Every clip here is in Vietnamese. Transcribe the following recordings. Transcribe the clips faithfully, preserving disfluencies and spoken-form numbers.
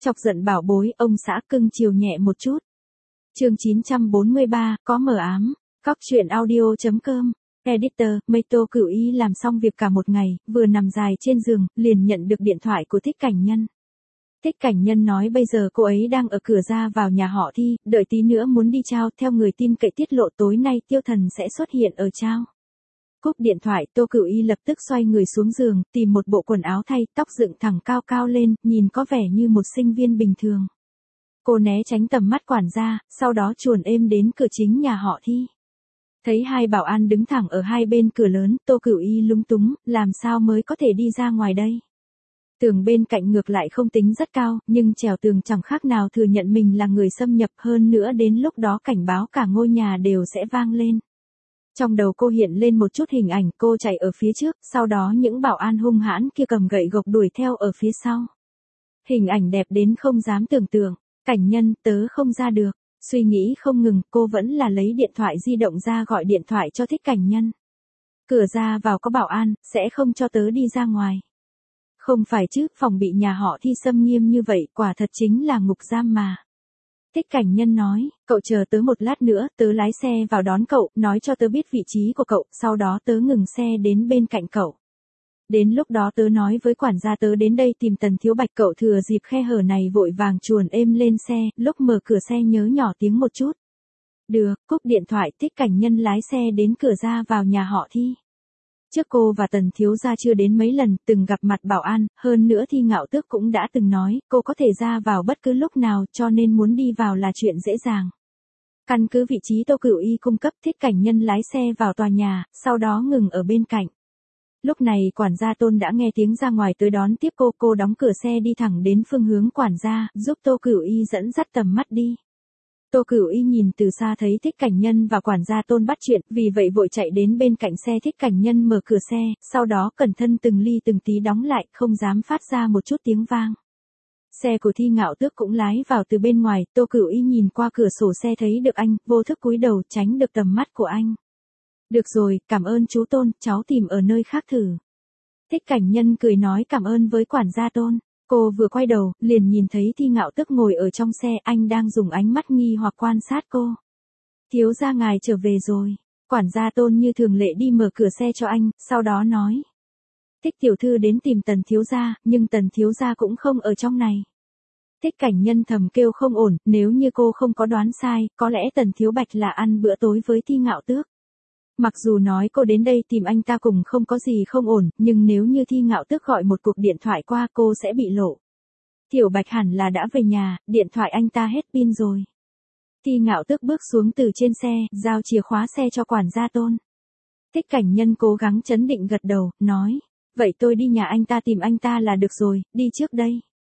Chọc giận bảo bối, ông xã cưng chiều nhẹ một chút. Chương chín trăm bốn mươi ba, có mờ ám. Cóc truyện audio chấm com. Editor, mây Tô Cửu Y làm xong việc cả một ngày, vừa nằm dài trên giường, liền nhận được điện thoại của Thích Cảnh Nhân. Thích Cảnh Nhân nói bây giờ cô ấy đang ở cửa ra vào nhà họ Thi, đợi tí nữa muốn đi Trao, theo người tin cậy tiết lộ tối nay Tiêu Thần sẽ xuất hiện ở Trao. Cúp điện thoại, Tô Cửu Y lập tức xoay người xuống giường, tìm một bộ quần áo thay, tóc dựng thẳng cao cao lên, nhìn có vẻ như một sinh viên bình thường. Cô né tránh tầm mắt quản gia, sau đó chuồn êm đến cửa chính nhà họ Thi. Thấy hai bảo an đứng thẳng ở hai bên cửa lớn, Tô Cửu Y lúng túng, làm sao mới có thể đi ra ngoài đây. Tường bên cạnh ngược lại không tính rất cao, nhưng trèo tường chẳng khác nào thừa nhận mình là người xâm nhập, hơn nữa đến lúc đó cảnh báo cả ngôi nhà đều sẽ vang lên. Trong đầu cô hiện lên một chút hình ảnh, cô chạy ở phía trước, sau đó những bảo an hung hãn kia cầm gậy gộc đuổi theo ở phía sau. Hình ảnh đẹp đến không dám tưởng tượng. Cảnh Nhân, tớ không ra được. Suy nghĩ không ngừng, cô vẫn là lấy điện thoại di động ra gọi điện thoại cho Thích Cảnh Nhân. Cửa ra vào có bảo an, sẽ không cho tớ đi ra ngoài. Không phải chứ, phòng bị nhà họ Thi xâm nghiêm như vậy, quả thật chính là ngục giam mà. Thích Cảnh Nhân nói, cậu chờ tớ một lát nữa, tớ lái xe vào đón cậu, nói cho tớ biết vị trí của cậu, sau đó tớ ngừng xe đến bên cạnh cậu. Đến lúc đó tớ nói với quản gia tớ đến đây tìm Tần Thiếu Bạch, cậu thừa dịp khe hở này vội vàng chuồn êm lên xe, lúc mở cửa xe nhớ nhỏ tiếng một chút. Được, cúp điện thoại, Thích Cảnh Nhân lái xe đến cửa ra vào nhà họ Thi. Trước cô và Tần Thiếu gia chưa đến mấy lần, từng gặp mặt bảo an, hơn nữa Thi Ngạo Tước cũng đã từng nói, cô có thể ra vào bất cứ lúc nào, cho nên muốn đi vào là chuyện dễ dàng. Căn cứ vị trí Tô Cửu Y cung cấp, Thích Cảnh Nhân lái xe vào tòa nhà, sau đó ngừng ở bên cạnh. Lúc này quản gia Tôn đã nghe tiếng ra ngoài tới đón tiếp cô, cô đóng cửa xe đi thẳng đến phương hướng quản gia, giúp Tô Cửu Y dẫn dắt tầm mắt đi. Tô Cửu Y nhìn từ xa thấy Thích Cảnh Nhân và quản gia Tôn bắt chuyện, vì vậy vội chạy đến bên cạnh xe Thích Cảnh Nhân mở cửa xe, sau đó cẩn thận từng ly từng tí đóng lại, không dám phát ra một chút tiếng vang. Xe của Thi Ngạo Tước cũng lái vào từ bên ngoài, Tô Cửu Y nhìn qua cửa sổ xe thấy được anh, vô thức cúi đầu tránh được tầm mắt của anh. Được rồi, cảm ơn chú Tôn, cháu tìm ở nơi khác thử. Thích Cảnh Nhân cười nói cảm ơn với quản gia Tôn. Cô vừa quay đầu, liền nhìn thấy Thi Ngạo Tước ngồi ở trong xe, anh đang dùng ánh mắt nghi hoặc quan sát cô. Thiếu gia ngài trở về rồi. Quản gia Tôn như thường lệ đi mở cửa xe cho anh, sau đó nói. Thích tiểu thư đến tìm Tần thiếu gia, nhưng Tần thiếu gia cũng không ở trong này. Thích Cảnh Nhân thầm kêu không ổn, nếu như cô không có đoán sai, có lẽ Tần Thiếu Bạch là ăn bữa tối với Thi Ngạo Tước. Mặc dù nói cô đến đây tìm anh ta cùng không có gì không ổn, nhưng nếu như Thi Ngạo Tước gọi một cuộc điện thoại qua cô sẽ bị lộ. Tiểu Bạch hẳn là đã về nhà, điện thoại anh ta hết pin rồi. Thi Ngạo Tước bước xuống từ trên xe, giao chìa khóa xe cho quản gia Tôn. Thích Cảnh Nhân cố gắng trấn định gật đầu, nói, vậy tôi đi nhà anh ta tìm anh ta là được rồi, đi trước đây.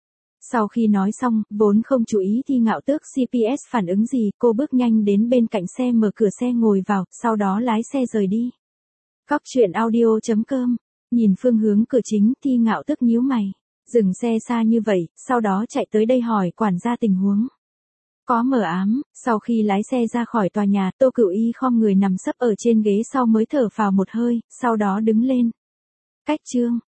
Sau khi nói xong, vốn không chú ý Thi Ngạo Tước xê pê ét phản ứng gì, cô bước nhanh đến bên cạnh xe mở cửa xe ngồi vào, sau đó lái xe rời đi. Cóc truyện audio chấm com. Nhìn phương hướng cửa chính, Thi Ngạo Tước nhíu mày. Dừng xe xa như vậy, sau đó chạy tới đây hỏi quản gia tình huống. Có mờ ám, sau khi lái xe ra khỏi tòa nhà, Tô Cửu Y khom người nằm sấp ở trên ghế sau mới thở phào một hơi, sau đó đứng lên. Cách chương.